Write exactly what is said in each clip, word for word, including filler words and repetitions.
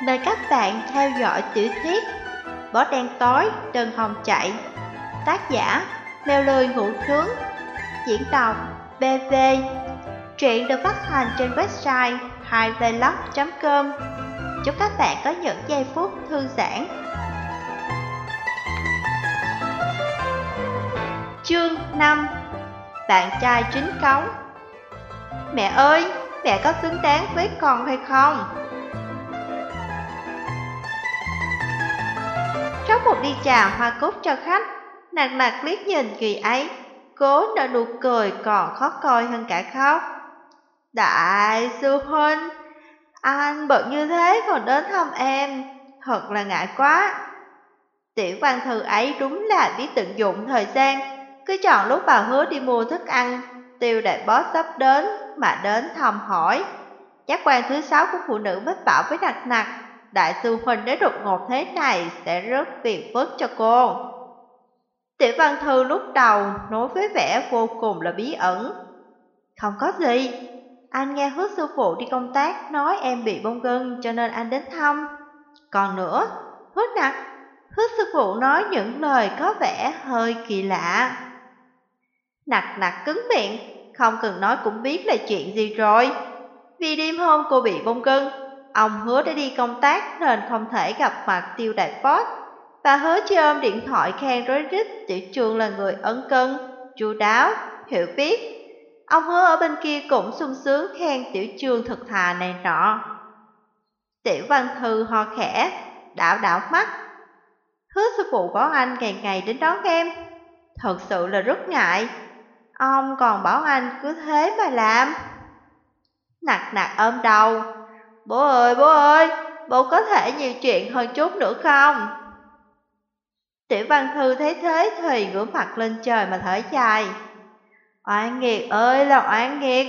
Mời các bạn theo dõi tiểu thuyết Bó đen tối, Đơn hồng chạy. Tác giả Mèo lười ngủ nướng. Diễn đọc bê vê. Truyện được phát hành trên website hai vlog chấm com. Chúc các bạn có những giây phút thư giãn. Chương năm. Bạn trai chính cống. Mẹ ơi, mẹ có xứng đáng với con hay không? Trong một đi chào hoa cúc cho khách, Nặc Nặc liếc nhìn người ấy, cố nở nụ cười còn khó coi hơn cả khóc. Đại sư huynh, anh bận như thế còn đến thăm em, thật là ngại quá. Tiểu văn thư ấy đúng là biết tận dụng thời gian, cứ chọn lúc bà Hứa đi mua thức ăn, Tiêu đại boss sắp đến mà đến thăm hỏi. Giác quan thứ sáu của phụ nữ mách bảo với Nặc Nặc, đại sư huynh đến đột ngột thế này sẽ rất phiền phức cho cô. Tiểu văn thư lúc đầu nói với vẻ vô cùng là bí ẩn. Không có gì, anh nghe Hứa sư phụ đi công tác nói em bị bong gân cho nên anh đến thăm. Còn nữa, Hứa Nặc, Hứa sư phụ nói những lời có vẻ hơi kỳ lạ. Nặc Nặc cứng miệng, không cần nói cũng biết là chuyện gì rồi. Vì đêm hôm cô bị bong gân, ông Hứa đã đi công tác nên không thể gặp mặt Tiêu đại boss. Bà Hứa chỉ ôm điện thoại khen rối rít Tiểu Trường là người ân cần, chu đáo, hiểu biết. Ông Hứa ở bên kia cũng sung sướng khen Tiểu Trường thật thà này nọ. Tiểu văn thư ho khẽ, đảo đảo mắt. Hứa sư phụ bảo anh ngày ngày đến đón em, thật sự là rất ngại. Ông còn bảo anh cứ thế mà làm. Nặc Nặc ôm đầu. Bố ơi, bố ơi, bố có thể nhiều chuyện hơn chút nữa không? Tiểu văn thư thấy thế thì ngửa mặt lên trời mà thở dài. Oan nghiệt ơi là oan nghiệt.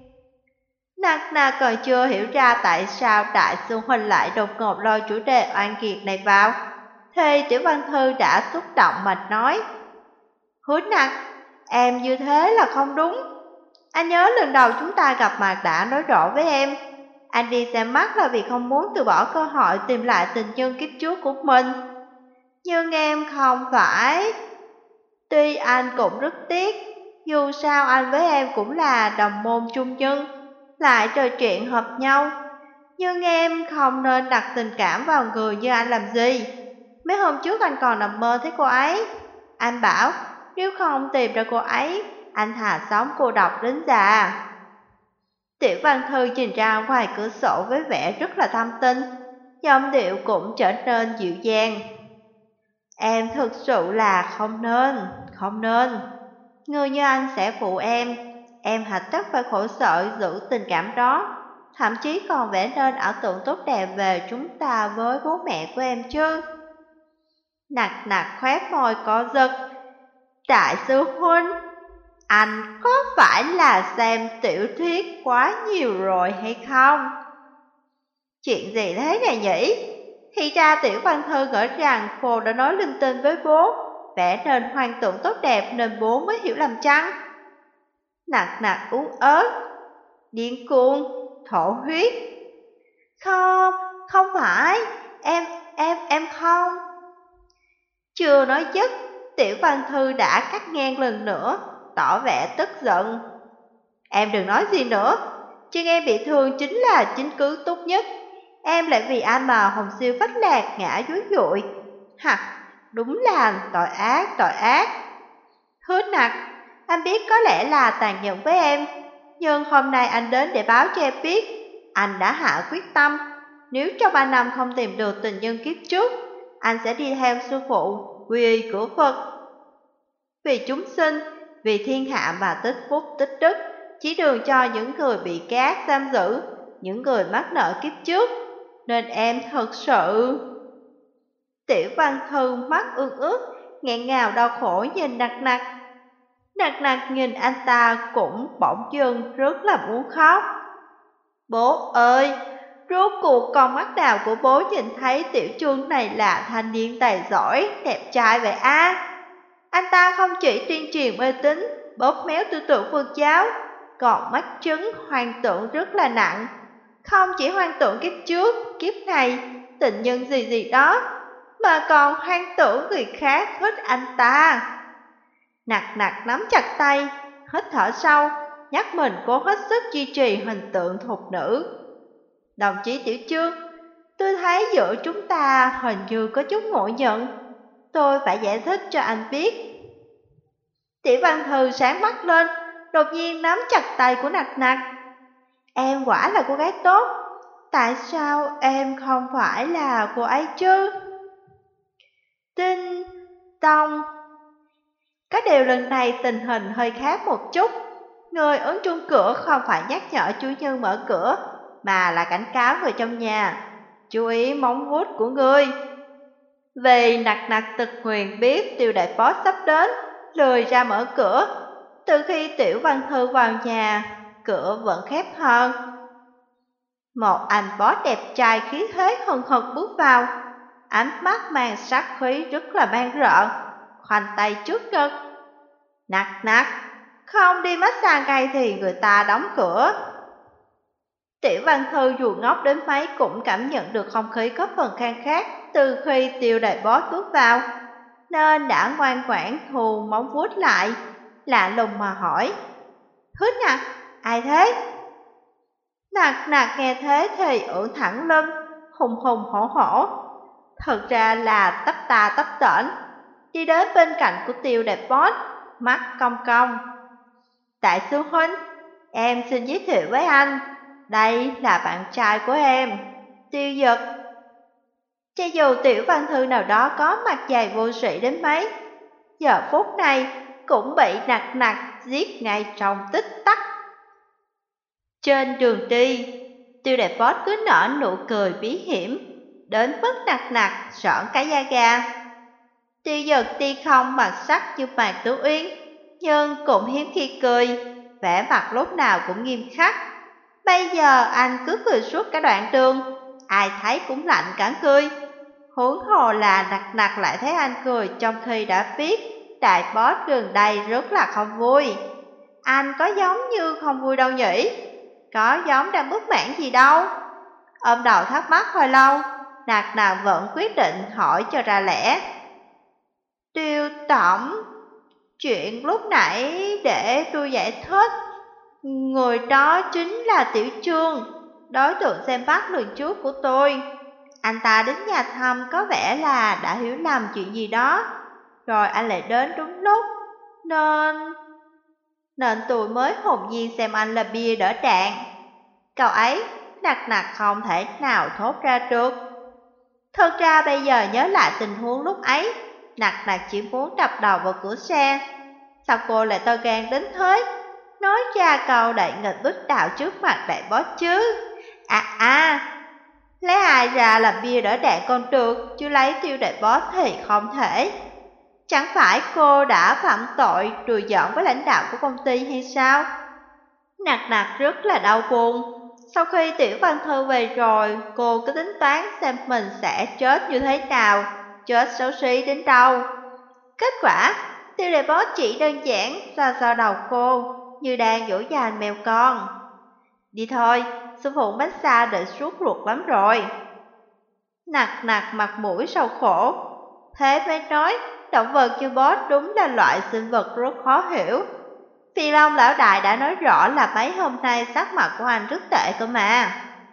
Nặc Nặc còn chưa hiểu ra tại sao đại sư huynh lại đột ngột lôi chủ đề oan nghiệt này vào, thì Tiểu văn thư đã xúc động mà nói. Hứa Nặc, em như thế là không đúng. Anh nhớ lần đầu chúng ta gặp mặt đã nói rõ với em, anh đi xem mắt là vì không muốn từ bỏ cơ hội tìm lại tình nhân kiếp trước của mình. Nhưng em không phải. Tuy anh cũng rất tiếc, dù sao anh với em cũng là đồng môn chung nhân, lại trò chuyện hợp nhau. Nhưng em không nên đặt tình cảm vào người như anh làm gì. Mấy hôm trước anh còn nằm mơ thấy cô ấy. Anh bảo nếu không tìm ra cô ấy, anh thà sống cô độc đến già. Tiểu văn thư nhìn ra ngoài cửa sổ với vẻ rất là thâm tình, giọng điệu cũng trở nên dịu dàng. Em thực sự là không nên, không nên. Người như anh sẽ phụ em, em hãy tất phải khổ sở giữ tình cảm đó, thậm chí còn vẽ nên ảo tưởng tốt đẹp về chúng ta với bố mẹ của em chứ. Nặc Nặc khóe môi co giật. Đại sư huynh, anh có phải là xem tiểu thuyết quá nhiều rồi hay không? Chuyện gì thế này nhỉ? Thì ra Tiểu văn thư ngỡ rằng cô đã nói linh tinh với bố, vẽ nên hoang tưởng tốt đẹp nên bố mới hiểu lầm chăng? Nặc Nặc ú ớt, điên cuồng, thổ huyết. Không, không phải, em, em, em không. Chưa nói dứt, Tiểu văn thư đã cắt ngang lần nữa, tỏ vẻ tức giận. Em đừng nói gì nữa, chân em bị thương chính là chứng cứ tốt nhất. Em lại vì anh mà Hồng Siêu phách lạc ngã dối dụi. Hả, đúng là tội ác, tội ác. Hứa Nặc, anh biết có lẽ là tàn nhẫn với em, nhưng hôm nay anh đến để báo cho em biết, anh đã hạ quyết tâm. Nếu trong ba năm không tìm được tình nhân kiếp trước, anh sẽ đi theo sư phụ, quy y của Phật. Vì chúng sinh, vì thiên hạ mà tích phúc tích đức, chỉ đường cho những người bị cát giam giữ, những người mắc nợ kiếp trước. Nên em thật sự. Tiểu văn thư mắt ương ướt, nghẹn ngào đau khổ nhìn Nặc Nặc. Nặc Nặc nhìn anh ta cũng bỗng dưng rất là muốn khóc. Bố ơi, rốt cuộc con mắt nào của bố nhìn thấy Tiểu Trương này là thanh niên tài giỏi, đẹp trai vậy a? À? Anh ta không chỉ tuyên truyền mê tín, bóp méo tư tưởng Phật giáo, còn mắc chứng hoang tưởng rất là nặng. Không chỉ hoang tưởng kiếp trước, kiếp này, tình nhân gì gì đó, mà còn hoang tưởng người khác thích anh ta. Nặc nặc nắm chặt tay, hít thở sâu, nhắc mình cố hết sức duy trì hình tượng thục nữ. Đồng chí Tiểu Chương, tôi thấy giữa chúng ta hình như có chút ngộ nhận. Tôi phải giải thích cho anh biết. Tiểu Văn Thư sáng mắt lên, đột nhiên nắm chặt tay của Nặc Nặc. Em quả là cô gái tốt, tại sao em không phải là cô ấy chứ? Tinh tông. Có điều lần này tình hình hơi khác một chút. Người ứng chuông cửa không phải nhắc nhở chủ nhân mở cửa, mà là cảnh cáo người trong nhà. Chú ý móng vuốt của ngươi. Vì Nặc Nặc tật nguyền biết Tiêu Đại Boss sắp đến, lười ra mở cửa. Từ khi Tiểu Văn Thư vào nhà, cửa vẫn khép hơn. Một anh boss đẹp trai khí thế hừng hực bước vào, ánh mắt mang sát khí rất là man rợ, khoanh tay trước ngực. Nặc Nặc, không đi massage ngay thì người ta đóng cửa. Tiểu Văn Thư dù ngốc đến mấy cũng cảm nhận được không khí có phần khang khác từ khi Tiêu Đại Boss bước vào, nên đã ngoan ngoãn thu móng vuốt lại, lạ lùng mà hỏi. Hít Nặc, ai thế? Nặc Nặc nghe thế thì ưỡn thẳng lưng, hùng hùng hổ hổ. Thật ra là tấp ta tấp tễnh, đi đến bên cạnh của Tiêu Đại Boss, mắt cong cong. Đại sư huynh, em xin giới thiệu với anh, đây là bạn trai của em, Tiêu Dực. Cho dù Tiểu Văn Thư nào đó có mặt dày vô sĩ đến mấy, giờ phút này cũng bị Nặc Nặc giết ngay trong tích tắc. Trên đường đi, Tiêu Đại Boss cứ nở nụ cười bí hiểm, đến mức Nặc Nặc sởn cả da gà. Tiêu Dực tuy không mặt sắc như Mạc Tử Uyên, nhưng cũng hiếm khi cười, vẻ mặt lúc nào cũng nghiêm khắc. Bây giờ anh cứ cười suốt cả đoạn đường, ai thấy cũng lạnh cả cười. Huống hồ là Nặc Nặc lại thấy anh cười trong khi đã biết Đại Boss gần đây rất là không vui. Anh có giống như không vui đâu nhỉ? Có giống đang bất mãn gì đâu? Ôm đầu thắc mắc hồi lâu, Nặc Nặc vẫn quyết định hỏi cho ra lẽ. Tiêu tổng, chuyện lúc nãy để tôi giải thích. Người đó chính là Tiểu Chương, đối tượng xem bắt lần trước của tôi. Anh ta đến nhà thăm có vẻ là đã hiểu lầm chuyện gì đó, rồi anh lại đến đúng lúc, nên... Nên tôi mới hồn nhiên xem anh là bia đỡ đạn. Cậu ấy, Nặc Nặc không thể nào thốt ra được. Thật ra bây giờ nhớ lại tình huống lúc ấy, Nặc Nặc chỉ muốn đập đầu vào cửa xe. Sao cô lại to gan đến thế, nói ra câu đại nghịch bích đạo trước mặt Đại Boss chứ? À à, lấy ai ra làm bia đỡ đạn còn được, chứ lấy Tiêu Đại Boss thì không thể. Chẳng phải cô đã phạm tội đùa giỡn với lãnh đạo của công ty hay sao? Nặc Nặc rất là đau buồn. Sau khi Tiểu Văn Thư về rồi, cô cứ tính toán xem mình sẽ chết như thế nào, chết xấu xí đến đâu. Kết quả, Tiêu Đại Boss chỉ đơn giản xoa xoa đầu cô, như đang dỗ dành mèo con. Đi thôi, sư phụ massage đợi suốt ruột lắm rồi. Nặc Nặc mặt mũi sầu khổ. Thế mới nói, động vật như Boss đúng là loại sinh vật rất khó hiểu. Phi Long lão đại đã nói rõ là mấy hôm nay sắc mặt của anh rất tệ cơ mà.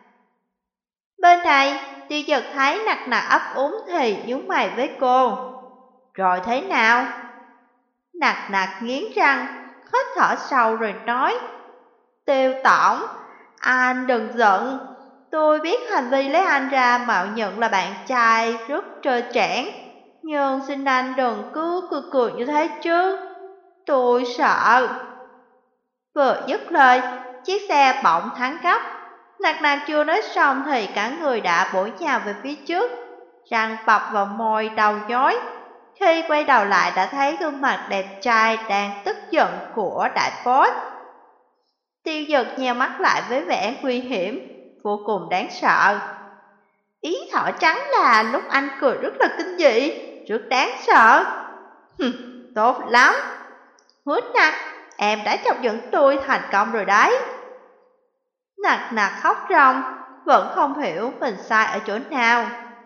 Bên này, Tiêu Dực thấy Nặc Nặc ấp úng thì nhướng mày với cô. Rồi thế nào? Nặc Nặc nghiến răng, hít thở sâu rồi nói. Tiêu tổng, anh đừng giận. Tôi biết hành vi lấy anh ra mạo nhận là bạn trai rất trơ trẽn, nhưng xin anh đừng cứ cười cười như thế chứ. Tôi sợ. Vừa dứt lời, chiếc xe bỗng thắng gấp. Nặc Nặc chưa nói xong thì cả người đã bổ nhào về phía trước, răng bập vào môi đầu nhói. Khi quay đầu lại đã thấy gương mặt đẹp trai đang tức giận của Đại Boss. Tiêu Dực nheo mắt lại với vẻ nguy hiểm, vô cùng đáng sợ. Ý thỏ trắng là lúc anh cười rất là kinh dị, rất đáng sợ. Hừm, tốt lắm. Hút Nặc, em đã chọc giận tôi thành công rồi đấy. Nặc Nặc khóc ròng, vẫn không hiểu mình sai ở chỗ nào.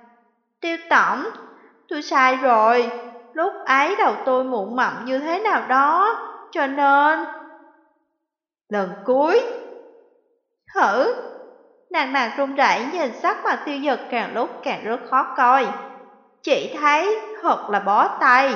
Tiêu tổng, tôi sai rồi, lúc ấy đầu tôi mụn mặm như thế nào đó, cho nên... Lần cuối. Hử? Nàng nàng run rẩy nhìn sắc mặt Tiêu Dực càng lúc càng rất khó coi. Chị thấy thật là bó tay.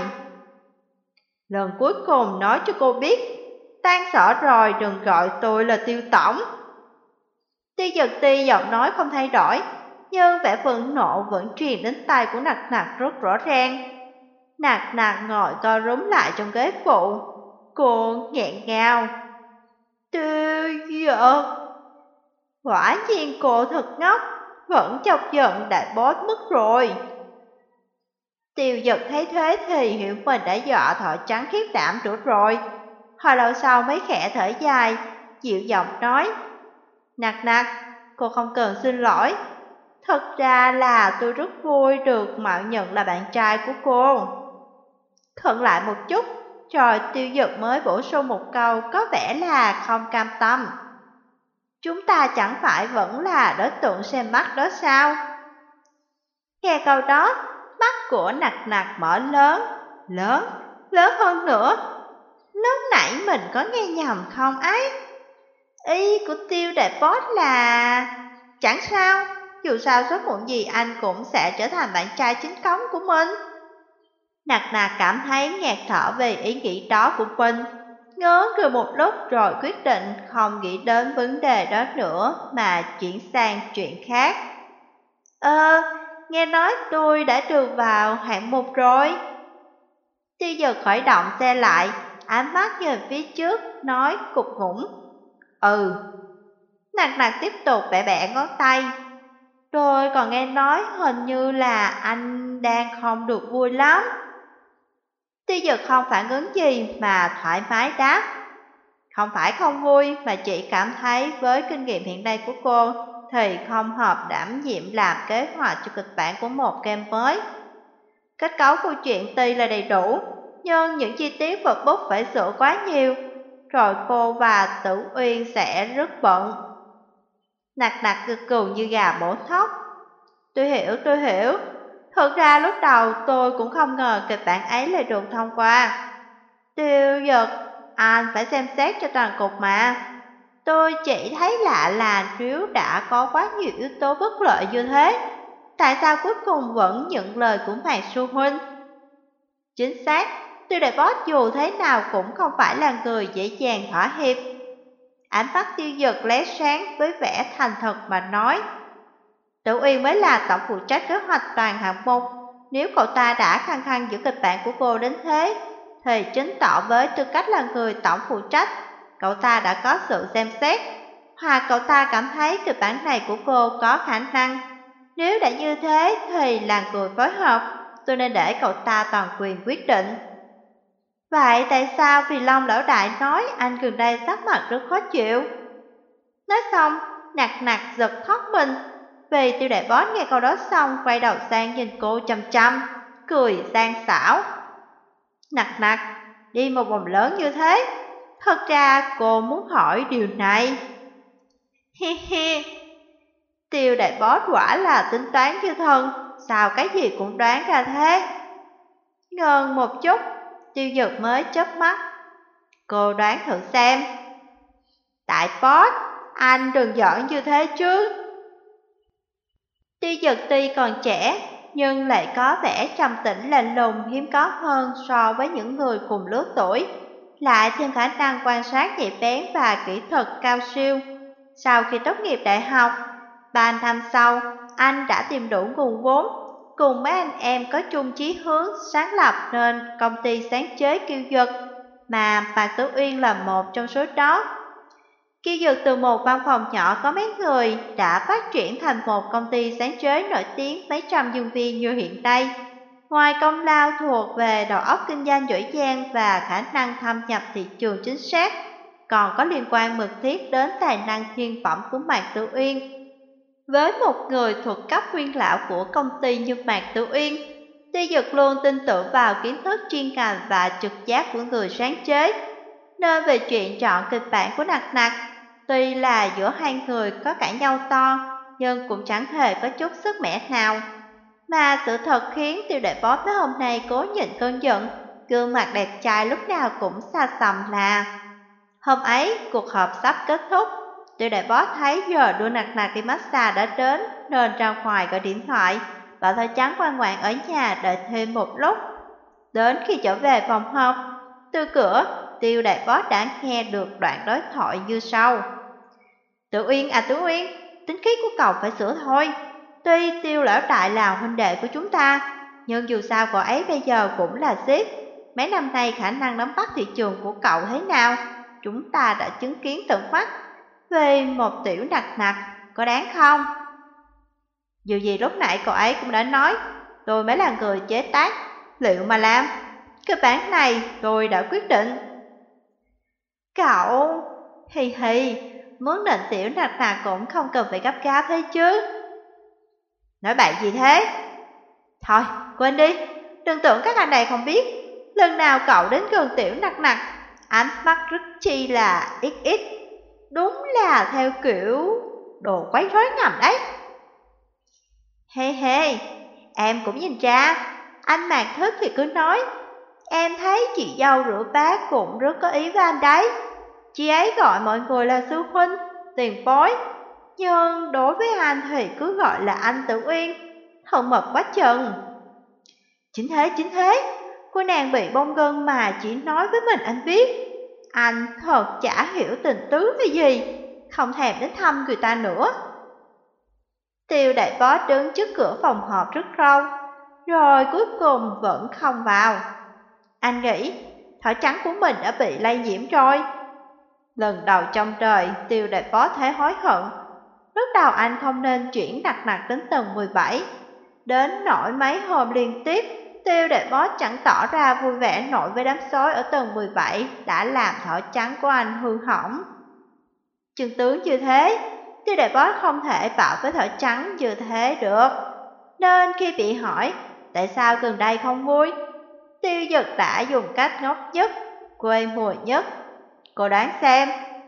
Lần cuối cùng nói cho cô biết, tan sở rồi đừng gọi tôi là Tiêu tổng. Tiêu Dực tuy giọng nói không thay đổi, nhưng vẻ phẫn nộ vẫn truyền đến tai của Nặc Nặc rất rõ ràng. Nặc Nặc ngồi co rúm lại trong ghế phụ, cô nghẹn ngào. Tiêu Dực. Quả nhiên cô thật ngốc, vẫn chọc giận đại boss mất rồi. Tiêu Dực thấy thế thì hiểu mình đã dọa thọ trắng khiếp đảm đủ rồi. Hồi lâu sau mấy khẽ thở dài, dịu giọng nói: Nặc Nặc, cô không cần xin lỗi. Thật ra là tôi rất vui được mạo nhận là bạn trai của cô. Khẩn lại một chút, rồi Tiêu Dực mới bổ sung một câu có vẻ là không cam tâm. Chúng ta chẳng phải vẫn là đối tượng xem mắt đó sao? Nghe câu đó, mắt của Nặc Nặc mở lớn, lớn, lớn hơn nữa. Lúc nãy mình có nghe nhầm không ấy? Ý của Tiêu đại boss là... Chẳng sao, dù sao sớm muộn gì anh cũng sẽ trở thành bạn trai chính cống của mình. Nặc Nặc cảm thấy ngạt thở về ý nghĩ đó của Vinh. Ngớ người một lúc rồi quyết định không nghĩ đến vấn đề đó nữa mà chuyển sang chuyện khác. Ơ, nghe nói tôi đã được vào hạng mục rồi. Tiêu Dực khởi động xe lại, ánh mắt nhìn phía trước, nói cục ngủng. Ừ. Nặc Nặc tiếp tục bẻ bẻ ngón tay. Tôi còn nghe nói hình như là anh đang không được vui lắm. Tiêu Dực không phản ứng gì mà thoải mái đáp. Không phải không vui mà chị cảm thấy với kinh nghiệm hiện nay của cô thì không hợp đảm nhiệm làm kế hoạch cho kịch bản của một game mới. Kết cấu câu chuyện tuy là đầy đủ, nhưng những chi tiết vật bút phải sửa quá nhiều, rồi cô và Tử Uyên sẽ rất bận. Nặc Nặc gật gù như gà bổ thóc. Tôi hiểu, tôi hiểu. Thật ra lúc đầu tôi cũng không ngờ kịch bản ấy lại được thông qua. Tiêu Dực, anh phải xem xét cho toàn cục mà. Tôi chỉ thấy lạ là nếu đã có quá nhiều yếu tố bất lợi như thế, tại sao cuối cùng vẫn nhận lời của Mạc Su Huynh? Chính xác, Tiêu đại boss dù thế nào cũng không phải là người dễ dàng thỏa hiệp. Ánh mắt Tiêu Dực lóe sáng với vẻ thành thật mà nói. Tử Uyên mới là tổng phụ trách kế hoạch toàn hạng mục. Nếu cậu ta đã khăng khăng giữ kịch bản của cô đến thế, thì chứng tỏ với tư cách là người tổng phụ trách, cậu ta đã có sự xem xét, hoặc cậu ta cảm thấy kịch bản này của cô có khả năng. Nếu đã như thế thì là người phối hợp, tôi nên để cậu ta toàn quyền quyết định. Vậy tại sao Vì Long lão đại nói anh gần đây sắc mặt rất khó chịu? Nói xong, Nặc Nặc giật thoát mình. Vì Tiêu đại boss nghe câu đó xong quay đầu sang nhìn cô chăm chăm, cười sang xảo. Nặc Nặc, đi một vòng lớn như thế, thật ra cô muốn hỏi điều này. Hi hi, Tiêu đại boss quả là tính toán như thần, sao cái gì cũng đoán ra thế. Ngần một chút, Tiêu Dực mới chớp mắt. Cô đoán thử xem. Đại boss, anh đừng giỡn như thế chứ. Tiêu Dực tuy còn trẻ, nhưng lại có vẻ trầm tĩnh lạnh lùng hiếm có hơn so với những người cùng lứa tuổi, lại thêm khả năng quan sát nhạy bén và kỹ thuật cao siêu. Sau khi tốt nghiệp đại học, ba năm sau, anh đã tìm đủ nguồn vốn, cùng mấy anh em có chung chí hướng sáng lập nên công ty sáng chế Kiêu Dực, mà Mạc Tử Uyên là một trong số đó. Kiêu Dực từ một văn phòng nhỏ có mấy người đã phát triển thành một công ty sáng chế nổi tiếng mấy trăm nhân viên như hiện nay. Ngoài công lao thuộc về đầu óc kinh doanh giỏi giang và khả năng thâm nhập thị trường chính xác, còn có liên quan mật thiết đến tài năng thiên phẩm của Mạc Tử Uyên. Với một người thuộc cấp nguyên lão của công ty như Mạc Tử Uyên, Tiêu Dực luôn tin tưởng vào kiến thức chuyên ngành và trực giác của người sáng chế. Nên về chuyện chọn kịch bản của Nặc Nặc, tuy là giữa hai người có cãi nhau to, nhưng cũng chẳng hề có chút sức mẻ nào. Mà sự thật khiến Tiêu Đại Boss mấy hôm nay cố nhịn cơn giận, gương mặt đẹp trai lúc nào cũng xa xăm là. Hôm ấy, cuộc họp sắp kết thúc, Tiêu Đại Boss thấy giờ đua nặc nặc đi massage đã đến nên ra ngoài gọi điện thoại, bảo Thỏ Trắng ngoan ngoãn ở nhà đợi thêm một lúc. Đến khi trở về phòng họp, từ cửa, Tiêu Đại Boss đã nghe được đoạn đối thoại như sau. Tử Uyên à Tử Uyên, tính khí của cậu phải sửa thôi. Tuy Tiêu lão đại là huynh đệ của chúng ta, nhưng dù sao cậu ấy bây giờ cũng là sếp. Mấy năm nay khả năng nắm bắt thị trường của cậu thế nào, chúng ta đã chứng kiến tận mắt. Về một tiểu nặc nặc, có đáng không? Dù gì lúc nãy cậu ấy cũng đã nói, tôi mới là người chế tác, liệu mà làm. Cái bản này tôi đã quyết định. Cậu, hì hì, muốn định tiểu nặc nặc cũng không cần phải gấp gáp thế chứ. Nói bậy gì thế? Thôi, quên đi, đừng tưởng các anh này không biết. Lần nào cậu đến gần tiểu nặc nặc, ánh mắt rất chi là ít ít. Đúng là theo kiểu đồ quấy rối ngầm đấy. Hê hê, em cũng nhìn ra, anh Mạc Thức thì cứ nói. Em thấy chị dâu rửa bát cũng rất có ý với anh đấy. Chị ấy gọi mọi người là sư huynh, tiền bối. Nhưng đối với anh thì cứ gọi là anh Tử Uyên, thân mật quá chừng. Chính thế, chính thế, cô nàng bị bong gân mà chỉ nói với mình anh biết. Anh thật chả hiểu tình tứ là gì, không thèm đến thăm người ta nữa. Tiêu Đại Boss đứng trước cửa phòng họp rất lâu, rồi cuối cùng vẫn không vào. Anh nghĩ Thỏ Trắng của mình đã bị lây nhiễm rồi. Lần đầu trong đời, Tiêu Đại Boss thấy hối hận. Lúc đầu anh không nên chuyển nặc nặc đến tầng mười bảy. Đến nỗi mấy hôm liên tiếp, Tiêu Đại Boss chẳng tỏ ra vui vẻ nổi với đám sói ở tầng mười bảy đã làm Thỏ Trắng của anh hư hỏng. Chân tướng như thế, Tiêu Đại Boss không thể bảo với Thỏ Trắng như thế được. Nên khi bị hỏi tại sao gần đây không vui, Tiêu Dực đã dùng cách ngốc nhất, quê mùa nhất. Cô đoán xem.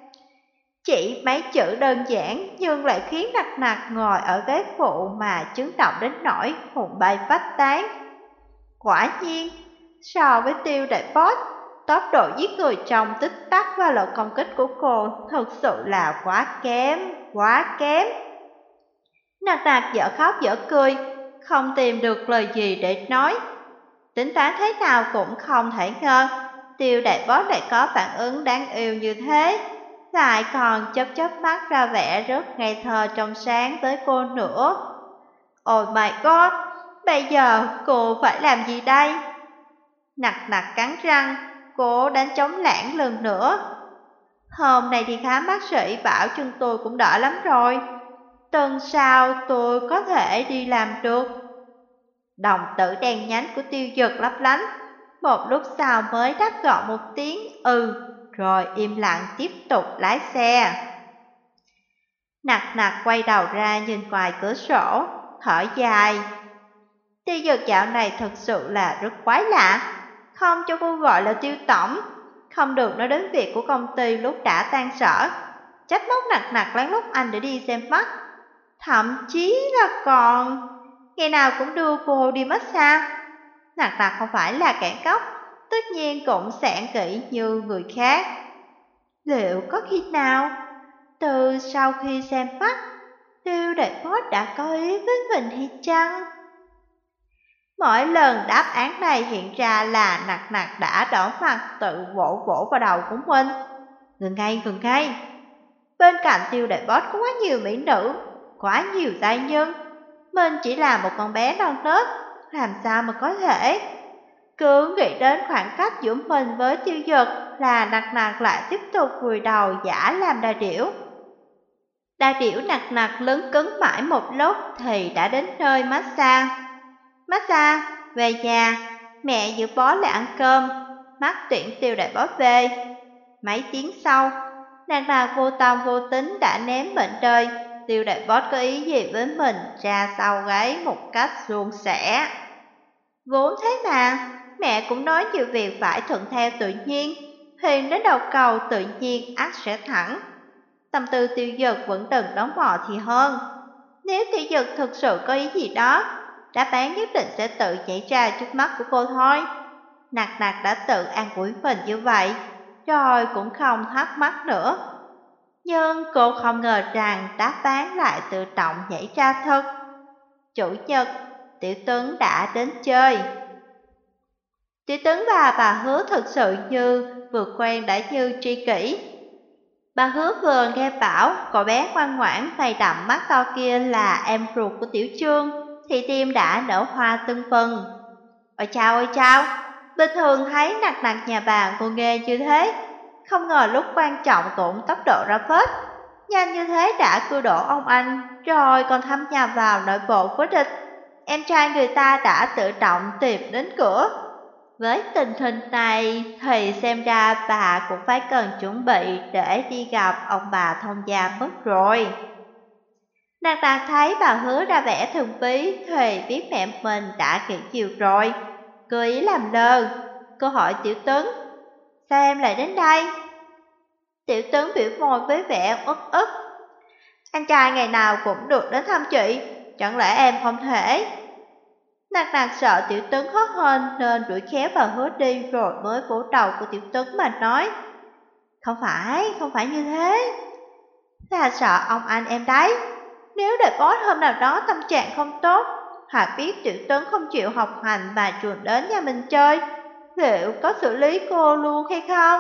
Chỉ mấy chữ đơn giản nhưng lại khiến nặc nặc ngồi ở ghế phụ mà chấn động đến nỗi hồn bay phách tán. Quả nhiên, so với Tiêu Đại Boss, tốc độ giết người trong tích tắc và lực công kích của cô thực sự là quá kém, quá kém. Nặc nặc dở khóc dở cười, không tìm được lời gì để nói. Tính toán thế nào cũng không thể ngờ, Tiêu Đại Boss lại có phản ứng đáng yêu như thế, lại còn chớp chớp mắt ra vẻ rất ngây thơ trong sáng với cô nữa. Oh my god, bây giờ cô phải làm gì đây? Nặc nặc cắn răng, cố đánh chống lãng lần nữa. Hôm nay đi khám bác sĩ bảo chân tôi cũng đỡ lắm rồi. Tuần sau tôi có thể đi làm được. Đồng tử đen nhánh của Tiêu Dực lấp lánh, một lúc sau mới đáp gọn một tiếng ừ, rồi im lặng tiếp tục lái xe. Nặc nặc quay đầu ra nhìn ngoài cửa sổ, thở dài. Tiêu Dực dạo này thật sự là rất quái lạ, không cho cô gọi là Tiêu tổng, không được nói đến việc của công ty lúc đã tan sở, trách móc nặc nặc lén lút anh để đi xem mắt, thậm chí là còn ngày nào cũng đưa cô đi massage. Nặc nặc không phải là kẻ cóc, tất nhiên cũng sảng kỹ như người khác. Liệu có khi nào từ sau khi xem mắt, Tiêu Đại Boss đã có ý với mình hay chăng? Mỗi lần đáp án này hiện ra là nặc nặc đã đỏ mặt tự vỗ vỗ vào đầu của mình. Ngừng ngay, ngừng ngay. Bên cạnh Tiêu Đại Boss có quá nhiều mỹ nữ, quá nhiều giai nhân. Mình chỉ là một con bé non nớt, làm sao mà có thể? Cứ nghĩ đến khoảng cách giữa mình với Tiêu Dực là nặc nặc lại tiếp tục vùi đầu giả làm đà điểu. Đà điểu nặc nặc lấn cấn mãi một lúc thì đã đến nơi massage. Massage, về nhà, mẹ giữ bó lại ăn cơm, mắt tuyển Tiêu Đại Boss về. Mấy tiếng sau, nặc nặc vô tâm vô tính đã ném mệnh đời. Tiêu Đại Boss có ý gì với mình ra sau gáy một cách suôn sẻ. Vốn thế mà, mẹ cũng nói nhiều việc phải thuận theo tự nhiên, thuyền đến đầu cầu tự nhiên ắt sẽ thẳng. Tâm tư Tiêu Dực vẫn đừng đóng mò thì hơn. Nếu Tiêu Dực thực sự có ý gì đó, đáp án nhất định sẽ tự nhảy ra trước mắt của cô thôi. Nặc nặc đã tự an ủi mình như vậy, rồi cũng không thắc mắc nữa. Nhưng cô không ngờ rằng đáp án lại tự động nhảy ra thật. Chủ nhật, Tiểu Tuấn đã đến chơi. Tiểu Tuấn và bà Hứa thực sự như vừa quen đã như tri kỷ. Bà Hứa vừa nghe bảo cậu bé ngoan ngoãn mày đậm mắt to kia là em ruột của Tiểu Trương thì tim đã nở hoa tưng bừng. Ôi chao ôi chao, bình thường thấy nặc nặc nhà bà cô nghe như thế, không ngờ lúc quan trọng cũng tốc độ ra phết. Nhanh như thế đã cưa đổ ông anh, rồi còn thăm nhà vào nội bộ của địch. Em trai người ta đã tự động tìm đến cửa. Với tình hình này thì xem ra bà cũng phải cần chuẩn bị để đi gặp ông bà thông gia mất rồi. Nàng ta thấy bà Hứa ra vẻ thường bí thì biết mẹ mình đã nghĩ chiều rồi. Cô ý làm lơ, cô hỏi Tiểu Tuấn, sao em lại đến đây? Tiểu Tuấn biểu môi với vẻ uất ức. Anh trai ngày nào cũng được đến thăm chị, chẳng lẽ em không thể? Nặc nặc sợ Tiểu Tuấn hốt hên nên đuổi khéo bà Hứa đi rồi mới vỗ đầu của Tiểu Tuấn mà nói. Không phải, không phải như thế. Ta sợ ông anh em đấy. Nếu để boss hôm nào đó tâm trạng không tốt, hoặc biết Tiểu Tuấn không chịu học hành mà chuồn đến nhà mình chơi, liệu có xử lý cô luôn hay không?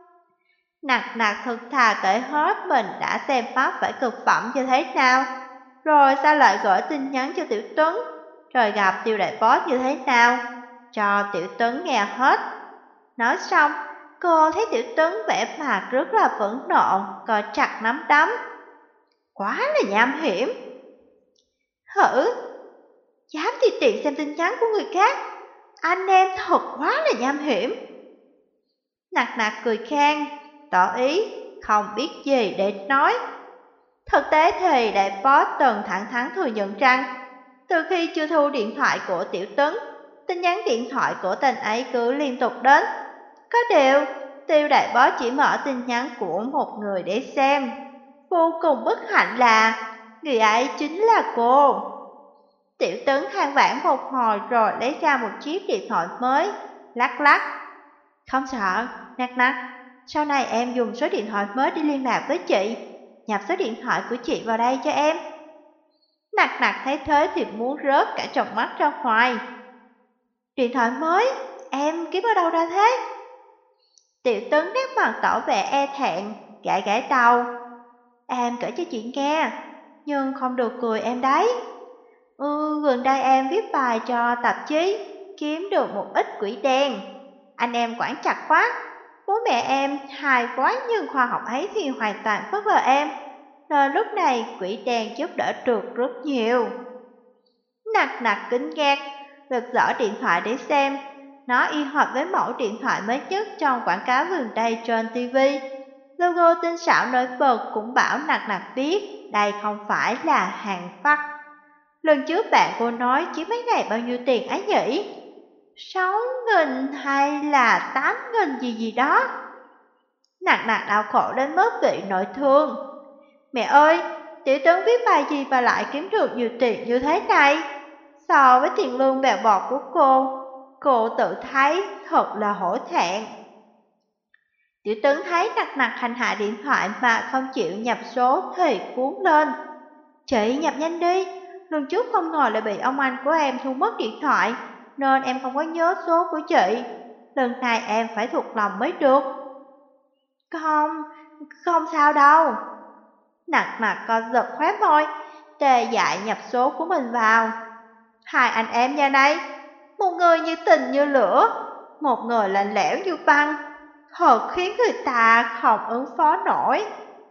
Nặc nặc thực thà kể hết mình đã xem pháp phải cực phẩm như thế nào, rồi sao lại gửi tin nhắn cho Tiểu Tuấn, rồi gặp Tiêu đại boss như thế nào, cho Tiểu Tuấn nghe hết. Nói xong, cô thấy Tiểu Tuấn vẻ mặt rất là phẫn nộ, coi chặt nắm đấm. Quá là nham hiểm. Hử, dám thì tiện xem tin nhắn của người khác, anh em thật quá là nham hiểm. Nặc nặc cười khan, tỏ ý không biết gì để nói. Thực tế thì đại boss từng thẳng thắn thừa nhận rằng từ khi chưa thu điện thoại của Tiểu Tuấn, tin nhắn điện thoại của tên ấy cứ liên tục đến. Có điều, Tiêu đại boss chỉ mở tin nhắn của một người để xem. Vô cùng bất hạnh là người ấy chính là cô. Tiểu Tuấn than vãn một hồi rồi lấy ra một chiếc điện thoại mới, lắc lắc. Không sợ, nặc nặc, sau này em dùng số điện thoại mới đi liên lạc với chị, nhập số điện thoại của chị vào đây cho em. Nặc nặc thấy thế thì muốn rớt cả tròng mắt ra ngoài. Điện thoại mới, em kiếm ở đâu ra thế? Tiểu Tuấn nét mặt tỏ vẻ e thẹn, gãi gãi đầu. Em kể cho chị nghe, nhưng không được cười em đấy. Ừ, gần đây em viết bài cho tạp chí, kiếm được một ít quỹ đen. Anh em quản chặt quá, bố mẹ em hài quá nhưng khoa học ấy thì hoàn toàn phớt lờ em, nên lúc này quỹ đen giúp đỡ được rất nhiều. Nặc nặc kinh ngạc, lật dở điện thoại để xem. Nó y hệt với mẫu điện thoại mới nhất trong quảng cáo gần đây trên ti vi. Logo tinh xảo nổi bật cũng bảo nặc nặc biết đây không phải là hàng phắc. Lần trước bạn cô nói chiếc máy này bao nhiêu tiền ấy nhỉ? Sáu nghìn hay là tám nghìn gì gì đó. Nặc nặc đau khổ đến mất vị nội thương. Mẹ ơi, Tiểu Tuấn viết bài gì mà lại kiếm được nhiều tiền như thế này? So với tiền lương bèo bọt của cô, cô tự thấy thật là hổ thẹn. Tiểu Tuấn thấy nặc nặc hành hạ điện thoại mà không chịu nhập số thì cuốn lên. Chị nhập nhanh đi, lần trước không ngờ lại bị ông anh của em thu mất điện thoại, nên em không có nhớ số của chị. Lần này em phải thuộc lòng mới được. Không, không sao đâu. Nặc nặc co giật khóe môi, tê dại nhập số của mình vào. Hai anh em nhà này, một người như tình như lửa, một người lạnh lẽo như băng, thật khiến người ta không ứng phó nổi.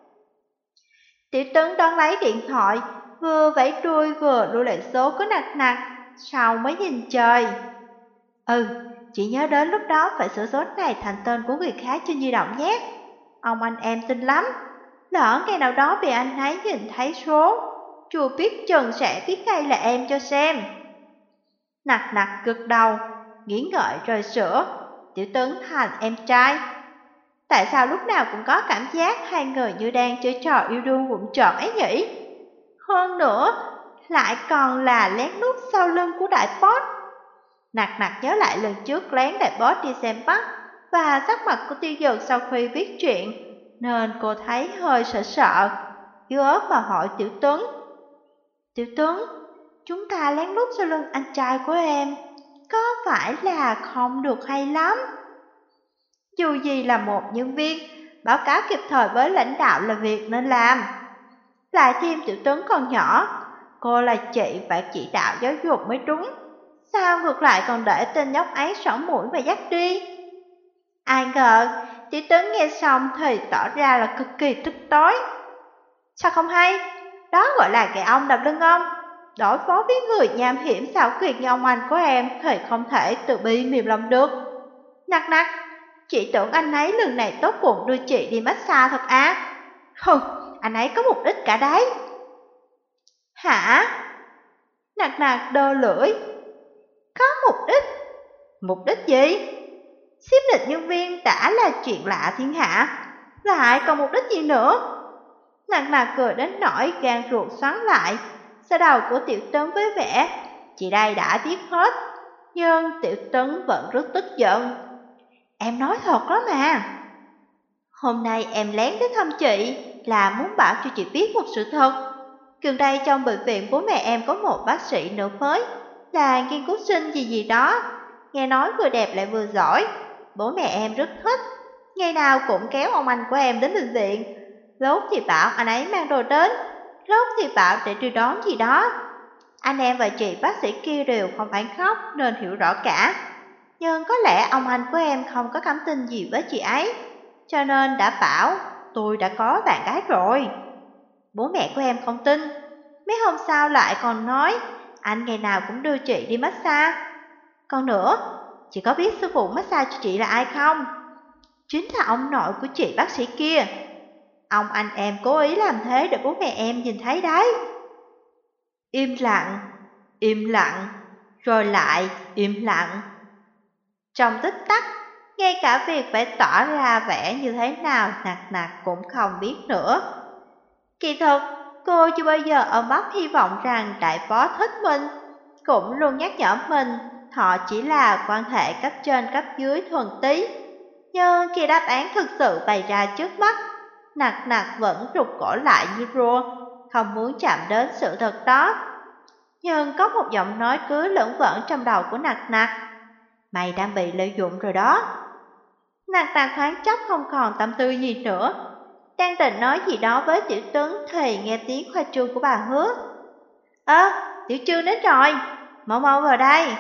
Tiểu Tuấn đón lấy điện thoại, vừa vẫy đuôi vừa lưu lại số của nặc nặc, sau mới nhìn trời. Ừ, chị nhớ đến lúc đó phải sửa số này thành tên của người khác trên di động nhé. Ông anh em tin lắm, lỡ ngày nào đó bị anh ấy nhìn thấy số, chùa biết chừng sẽ biết ngay là em cho xem. Nặc nặc gật đầu, nghĩ ngợi rồi sửa, Tiểu Tuấn thành em trai. Tại sao lúc nào cũng có cảm giác hai người như đang chơi trò yêu đương vụng trộm ấy nhỉ? Hơn nữa, lại còn là lén lút sau lưng của đại boss. Nặc nặc nhớ lại lần trước lén đại boss đi xem mắt, và sắc mặt của Tiêu Dực sau khi biết chuyện, nên cô thấy hơi sợ sợ, yếu ớt mà hỏi Tiểu Tuấn. Tiểu Tuấn, chúng ta lén lút sau lưng anh trai của em, có phải là không được hay lắm? Dù gì là một nhân viên, báo cáo kịp thời với lãnh đạo là việc nên làm. Lại thêm Tiểu Tuấn còn nhỏ, cô là chị phải chỉ đạo giáo dục mới đúng. Sao ngược lại còn để tên nhóc ấy xỏ mũi và dắt đi? Ai ngờ, Tiểu Tuấn nghe xong thì tỏ ra là cực kỳ tức tối. Sao không hay? Đó gọi là gậy ông đập lưng ông. Đối phó với người nham hiểm xảo quyệt như ông anh của em thì không thể từ bi mềm lòng được. Nặc nặc, chị tưởng anh ấy lần này tốt bụng đưa chị đi massage thật à? Hừ, anh ấy có mục đích cả đấy. Hả? Nặc nặc đơ lưỡi. Có mục đích? Mục đích gì? Xếp lịch nhân viên đã là chuyện lạ thiên hạ, lại còn mục đích gì nữa? Nặc nặc cười đến nỗi gan ruột xoắn lại. Sau đầu của Tiểu Tấn với vẻ chị đây đã biết hết, nhưng Tiểu Tấn vẫn rất tức giận. Em nói thật đó mà. Hôm nay em lén đến thăm chị là muốn bảo cho chị biết một sự thật. Gần đây trong bệnh viện bố mẹ em có một bác sĩ nữ mới, là nghiên cứu sinh gì gì đó. Nghe nói vừa đẹp lại vừa giỏi. Bố mẹ em rất thích, ngày nào cũng kéo ông anh của em đến bệnh viện. Lúc thì bảo anh ấy mang đồ đến, lúc thì bảo để đưa đón gì đó. Anh em và chị bác sĩ kia đều không phải khóc nên hiểu rõ cả. Nhưng có lẽ ông anh của em không có cảm tình gì với chị ấy, cho nên đã bảo tôi đã có bạn gái rồi. Bố mẹ của em không tin. Mấy hôm sau lại còn nói anh ngày nào cũng đưa chị đi massage. Còn nữa, chị có biết sư phụ massage cho chị là ai không? Chính là ông nội của chị bác sĩ kia. Ông anh em cố ý làm thế để bố mẹ em nhìn thấy đấy. Im lặng, im lặng, rồi lại im lặng. Trong tích tắc, ngay cả việc phải tỏ ra vẻ như thế nào nặc nặc cũng không biết nữa. Kỳ thực, cô chưa bao giờ ôm ấp hy vọng rằng đại phó thích mình, cũng luôn nhắc nhở mình họ chỉ là quan hệ cấp trên cấp dưới thuần tí. Nhưng khi đáp án thực sự bày ra trước mắt, nặc nặc vẫn rụt cổ lại như rùa, không muốn chạm đến sự thật đó. Nhưng có một giọng nói cứ lững vẩn trong đầu của nặc nặc. Mày đang bị lợi dụng rồi đó. Nặc nặc thoáng chốc không còn tâm tư gì nữa. Đang định nói gì đó với Tiểu Tuấn thì nghe tiếng khoa trương của bà Hứa. Ơ, Tiểu Trương đến rồi, mau mau vào đây.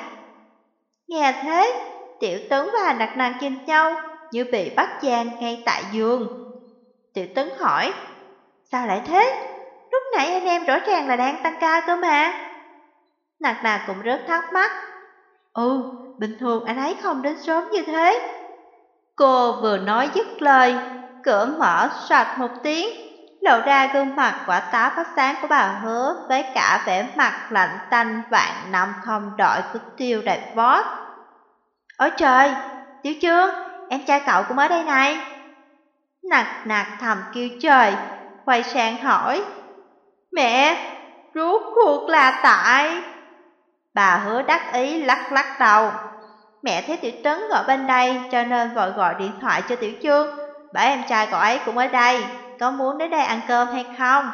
Nghe thế, Tiểu Tuấn và nặc nặc nhìn nhau như bị bắt gian ngay tại giường. Tiểu Tuấn hỏi, sao lại thế? Lúc nãy anh em rõ ràng là đang tăng ca cơ mà. Nặc nặc cũng rất thắc mắc. Ừ, bình thường anh ấy không đến sớm như thế. Cô vừa nói dứt lời, cửa mở soạt một tiếng, lộ ra gương mặt quả táo phát sáng của bà Hứa với cả vẻ mặt lạnh tanh vạn năm không đổi của Tiêu đại boss. Ôi trời, Tiểu Trương, em trai cậu cũng ở đây này. Nặc nặc thầm kêu trời, quay sang hỏi, mẹ, rốt cuộc là tại... Bà Hứa đắc ý lắc lắc đầu. Mẹ thấy Tiểu Tấn ở bên đây cho nên vội gọi điện thoại cho Tiểu Trương, bảo em trai cậu ấy cũng ở đây, có muốn đến đây ăn cơm hay không?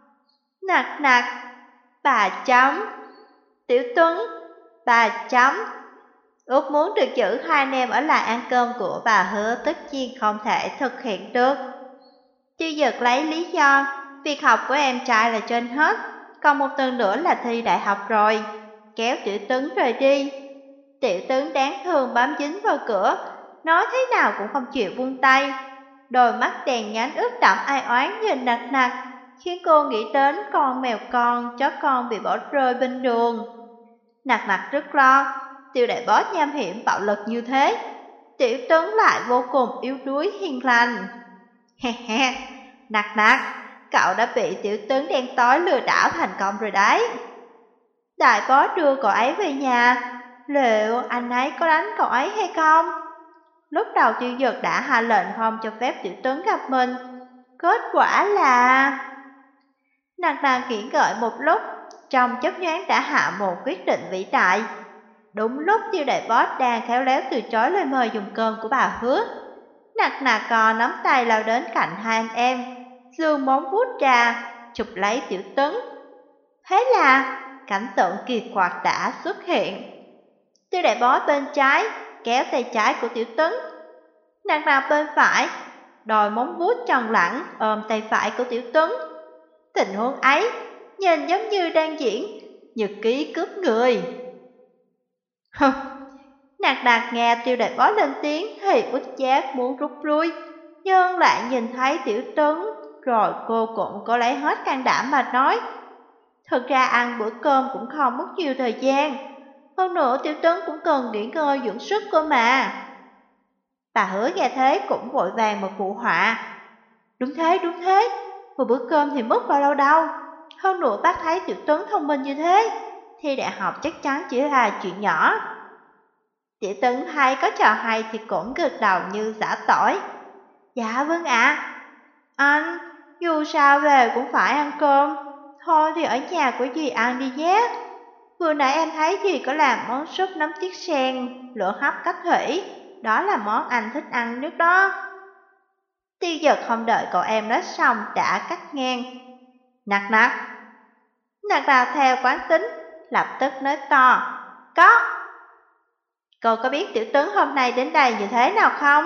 Nặc nặc, bà chấm. Tiểu Tuấn, bà chấm. Ước muốn được giữ hai anh em ở lại ăn cơm của bà Hứa tất nhiên không thể thực hiện được. Tiêu Dực lấy lý do việc học của em trai là trên hết, còn một tuần nữa là thi đại học rồi, kéo Tiểu Tuấn rời đi. Tiểu Tuấn đáng thương bám dính vào cửa, nói thế nào cũng không chịu buông tay. Đôi mắt đèn nhánh ướt đẫm ai oán nhìn nặc nặc, khiến cô nghĩ đến con mèo con, chó con bị bỏ rơi bên đường. Nặc nặc rất lo, Tiêu đại boss nham hiểm bạo lực như thế, Tiểu Tuấn lại vô cùng yếu đuối hiền lành. He he, nặc nặc, cậu đã bị Tiểu Tuấn đen tối lừa đảo thành công rồi đấy. Đại boss đưa cậu ấy về nhà, liệu anh ấy có đánh cậu ấy hay không? Lúc đầu Tiêu Dực đã hạ lệnh không cho phép Tiểu Tuấn gặp mình. Kết quả là... Nặc nặc nghĩ ngợi một lúc, trong chớp nhoáng đã hạ một quyết định vĩ đại. Đúng lúc Tiêu Đại Boss đang khéo léo từ chối lời mời dùng cơm của bà Hứa, Nặc Nặc cò nắm tay lao đến cạnh hai anh em, giơ móng vuốt ra, chụp lấy Tiểu Tấn. Thế là cảnh tượng kỳ quặc đã xuất hiện. Tiêu Đại Boss bên trái kéo tay trái của Tiểu Tấn, Nặc Nặc bên phải đòi móng vuốt tròn lẳng ôm tay phải của Tiểu Tấn. Tình huống ấy nhìn giống như đang diễn nhật ký cướp người. Hừ, Nặc Nặc nghe Tiêu Đại Boss lên tiếng thì út giác muốn rút lui, nhưng lại nhìn thấy Tiểu Tấn, rồi cô cũng có lấy hết can đảm mà nói: thực ra ăn bữa cơm cũng không mất nhiều thời gian, hơn nữa Tiểu Tấn cũng cần nghỉ ngơi dưỡng sức cơ mà. Bà Hứa nghe thế cũng vội vàng mà phụ họa: đúng thế, đúng thế, một bữa cơm thì mất bao lâu đâu. Hơn nữa bác thấy Tiểu Tấn thông minh như thế, thi đại học chắc chắn chỉ là chuyện nhỏ. Tiểu Tấn hay có trò hay thì cũng gật đầu như giả tỏi: dạ vâng ạ. À. Anh, dù sao về cũng phải ăn cơm, thôi thì ở nhà của dì ăn đi nhé. Vừa nãy em thấy dì có làm món súp nấm tiết sen, lửa hấp cách thủy, đó là món anh thích ăn nhất đó. Tiêu Dật không đợi cậu em nói xong đã cắt ngang: Nặc Nặc. Nặc Nặc theo quán tính, lập tức nói to: có. Cô có biết Tiểu Tấn hôm nay đến đây như thế nào không?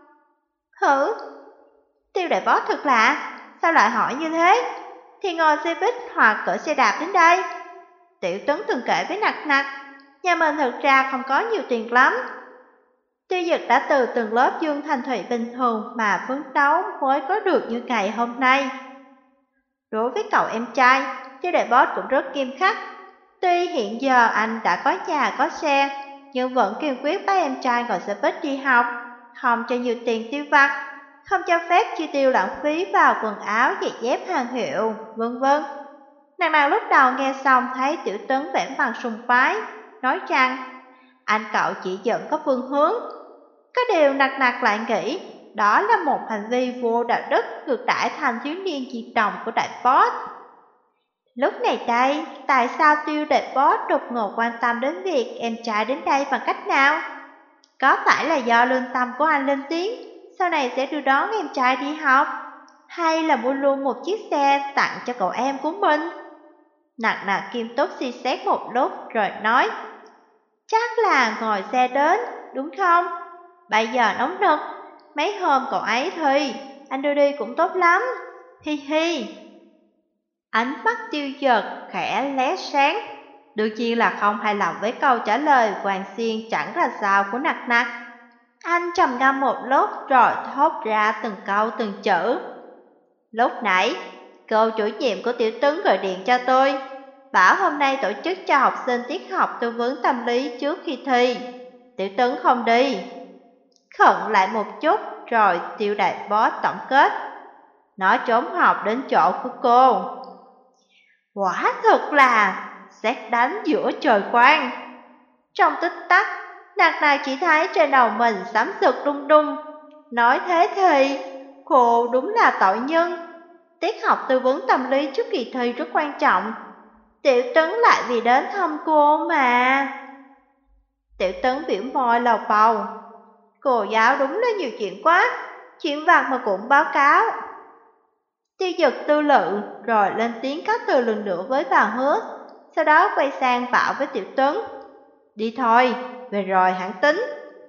Hử? Tiêu Đại Boss thật lạ, sao lại hỏi như thế? Thì ngồi xe buýt hoặc cỡ xe đạp đến đây. Tiểu Tấn từng kể với Nặc Nặc, nhà mình thực ra không có nhiều tiền lắm. Tiêu Dật đã từ từng lớp dương thành thủy bình thường mà phấn đấu mới có được như ngày hôm nay. Đối với cậu em trai, Tiêu Đại Boss cũng rất nghiêm khắc. Tuy hiện giờ anh đã có nhà có xe, nhưng vẫn kiên quyết bắt em trai ngồi xe buýt đi học, không cho nhiều tiền tiêu vặt, không cho phép chi tiêu lãng phí vào quần áo, giày dép hàng hiệu, vân vân. Nàng nàng lúc đầu nghe xong thấy Tiểu Tấn vẻ mặt sùng phái, nói rằng anh cậu chỉ dẫn có phương hướng. Có điều Nặc Nặc lại nghĩ đó là một hành vi vô đạo đức ngược đãi thành thiếu niên dị đồng của Đại Boss. Lúc này đây, tại sao Tiêu Đại Boss đột ngột quan tâm đến việc em trai đến đây bằng cách nào? Có phải là do lương tâm của anh lên tiếng, sau này sẽ đưa đón em trai đi học? Hay là mua luôn một chiếc xe tặng cho cậu em của mình? Nặc Nặc nghiêm túc suy xét một lúc rồi nói: chắc là ngồi xe đến, đúng không? Bây giờ nóng nực, mấy hôm cậu ấy thì anh đưa đi cũng tốt lắm. Hi hi. Ánh mắt Tiêu Dật khẽ lóe sáng, đương nhiên là không hài lòng với câu trả lời Hoàng Xiên chẳng là sao của Nặc Nặc. Anh trầm ngâm một lúc rồi thốt ra từng câu từng chữ. Lúc nãy, cô chủ nhiệm của Tiểu Tấn gọi điện cho tôi, bảo hôm nay tổ chức cho học sinh tiết học tư vấn tâm lý trước khi thi. Tiểu Tấn không đi. Khẩn lại một chút rồi Tiêu Đại Boss tổng kết: nó trốn học đến chỗ của cô. Quả thực là sét đánh giữa trời quang. Trong tích tắc, Nặc Nặc chỉ thấy trên đầu mình sấm sực đung đung. Nói thế thì cô đúng là tội nhân. Tiết học tư vấn tâm lý trước kỳ thi rất quan trọng, Tiểu Tấn lại vì đến thăm cô mà. Tiểu Tấn biểu môi lầu bầu: cô giáo đúng là nhiều chuyện quá, chuyện vặt mà cũng báo cáo. Tiêu Dật tư lự rồi lên tiếng cáo từ lần nữa với bà Hứa, sau đó quay sang bảo với Tiểu Tấn: đi thôi, về rồi hẳn tính.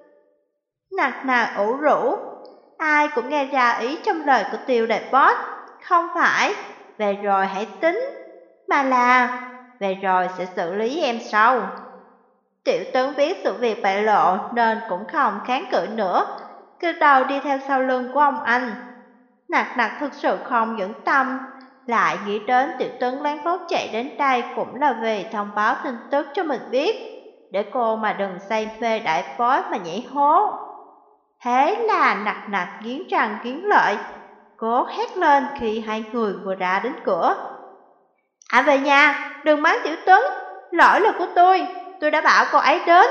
Nặc Nặc ủ rũ, ai cũng nghe ra ý trong lời của Tiêu Đại Boss, không phải về rồi hãy tính, mà là về rồi sẽ xử lý em sau. Tiểu Tấn biết sự việc bại lộ nên cũng không kháng cự nữa, cứ đầu đi theo sau lưng của ông anh. Nặc Nặc thực sự không nhẫn tâm, lại nghĩ đến Tiểu Tấn lén lút chạy đến đây cũng là vì thông báo tin tức cho mình biết, để cô mà đừng say phê Đại Boss mà nhảy hố. Thế là Nặc Nặc nghiến răng nghiến lợi, cố hét lên khi hai người vừa ra đến cửa: anh về nhà, đừng mắng Tiểu Tấn, lỗi là của tôi, tôi đã bảo cô ấy đến.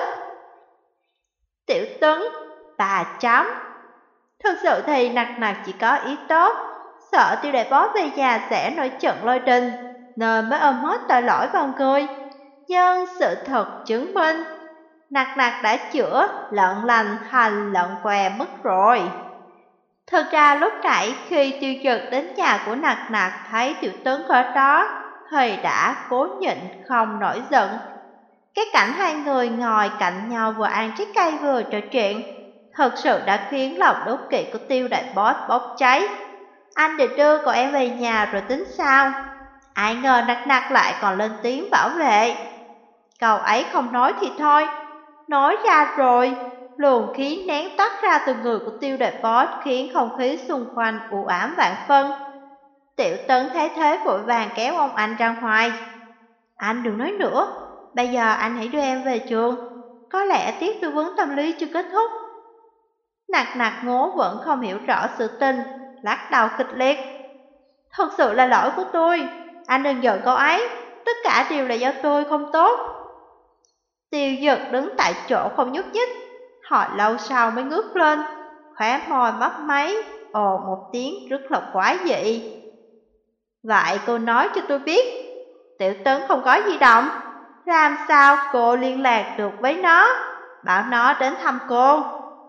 Tiểu Tấn, bà chấm. Thực sự thì Nặc Nặc chỉ có ý tốt, sợ Tiêu Đại Boss về nhà sẽ nổi trận lôi đình, nên mới ôm hết tội lỗi vào người. Nhưng sự thật chứng minh, Nặc Nặc đã chữa lợn lành thành lợn què mất rồi. Thực ra lúc nãy khi Tiêu Dực đến nhà của Nặc Nặc thấy Tiểu Tấn ở đó, thì đã cố nhịn không nổi giận. Cái cảnh hai người ngồi cạnh nhau vừa ăn trái cây vừa trò chuyện, thật sự đã khiến lòng đố kỵ của Tiêu Đại Boss bốc cháy. Anh định đưa cậu em về nhà rồi tính sao? Ai ngờ Nặc Nặc lại còn lên tiếng bảo vệ. Cậu ấy không nói thì thôi, nói ra rồi, luồng khí nén toát ra từ người của Tiêu Đại Boss khiến không khí xung quanh u ám vạn phân. Tiểu Tấn thấy thế vội vàng kéo ông anh ra ngoài. Anh đừng nói nữa, bây giờ anh hãy đưa em về trường, có lẽ tiết tư vấn tâm lý chưa kết thúc. Nặc Nặc ngố vẫn không hiểu rõ sự tình, lắc đầu kịch liệt. Thật sự là lỗi của tôi, anh đừng giận cậu ấy, tất cả đều là do tôi không tốt. Tiêu Dực đứng tại chỗ không nhúc nhích, hồi lâu sau mới ngước lên, khóe môi mấp máy, ồ một tiếng rất là quái dị. Vậy cô nói cho tôi biết, Tiểu Tấn không có di động, làm sao cô liên lạc được với nó, bảo nó đến thăm cô.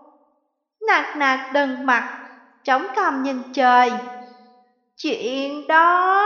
Nặc Nặc đần mặt, chống cằm nhìn trời. Chuyện đó...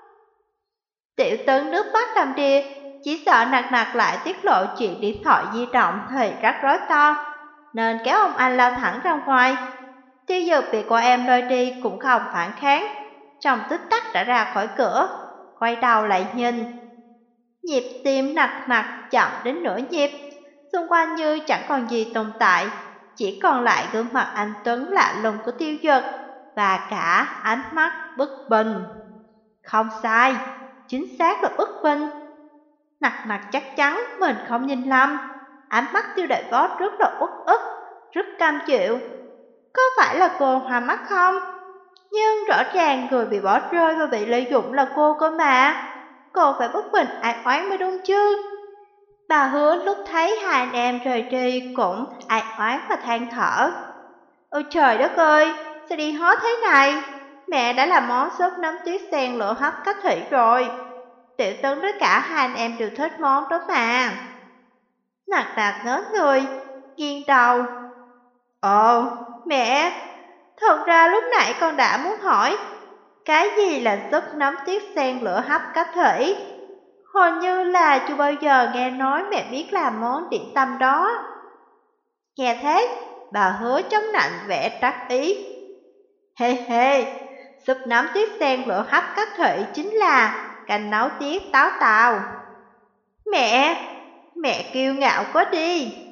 Tiểu Tấn nước mắt đầm đìa, chỉ sợ Nặc Nặc lại tiết lộ chuyện điện thoại di động thì rắc rối to, nên kéo ông anh lao thẳng ra ngoài. Tiêu Dực bị cô em lôi đi cũng không phản kháng, trong tích tắc đã ra khỏi cửa, quay đầu lại nhìn. Nhịp tim Nặc Nặc chậm đến nửa nhịp, xung quanh như chẳng còn gì tồn tại, chỉ còn lại gương mặt anh Tuấn lạ lùng của Tiêu Dực và cả ánh mắt bức bình. Không sai, chính xác là bức bình. Nặc Nặc chắc chắn mình không nhìn lầm, ánh mắt Tiêu Đại Boss rất là uất ức, rất cam chịu. Có phải là cô hoa mắt không? Nhưng rõ ràng người bị bỏ rơi và bị lợi dụng là cô cơ mà. Cô phải bất bình ai oán mới đúng chứ. Bà Hứa lúc thấy hai anh em rời đi cũng ai oán và than thở. Ôi trời đất ơi, sao đi hot thế này? Mẹ đã làm món súp nấm tuyết sen lửa hấp cách thủy rồi. Tiểu Tấn với cả hai anh em đều thích món đó mà. Nặc Nặc ngớ người, nghiêng đầu. Ồ, mẹ, thật ra lúc nãy con đã muốn hỏi, cái gì là súp nấm tuyết sen lửa hấp cách thủy? Hình như là chưa bao giờ nghe nói mẹ biết làm món điểm tâm đó. Nghe thế, bà Hứa chống nạnh vẻ đắc ý. Hê hê, súp nấm tuyết sen lửa hấp cách thủy chính là canh nấu tiết táo tàu. Mẹ, mẹ kiêu ngạo quá đi.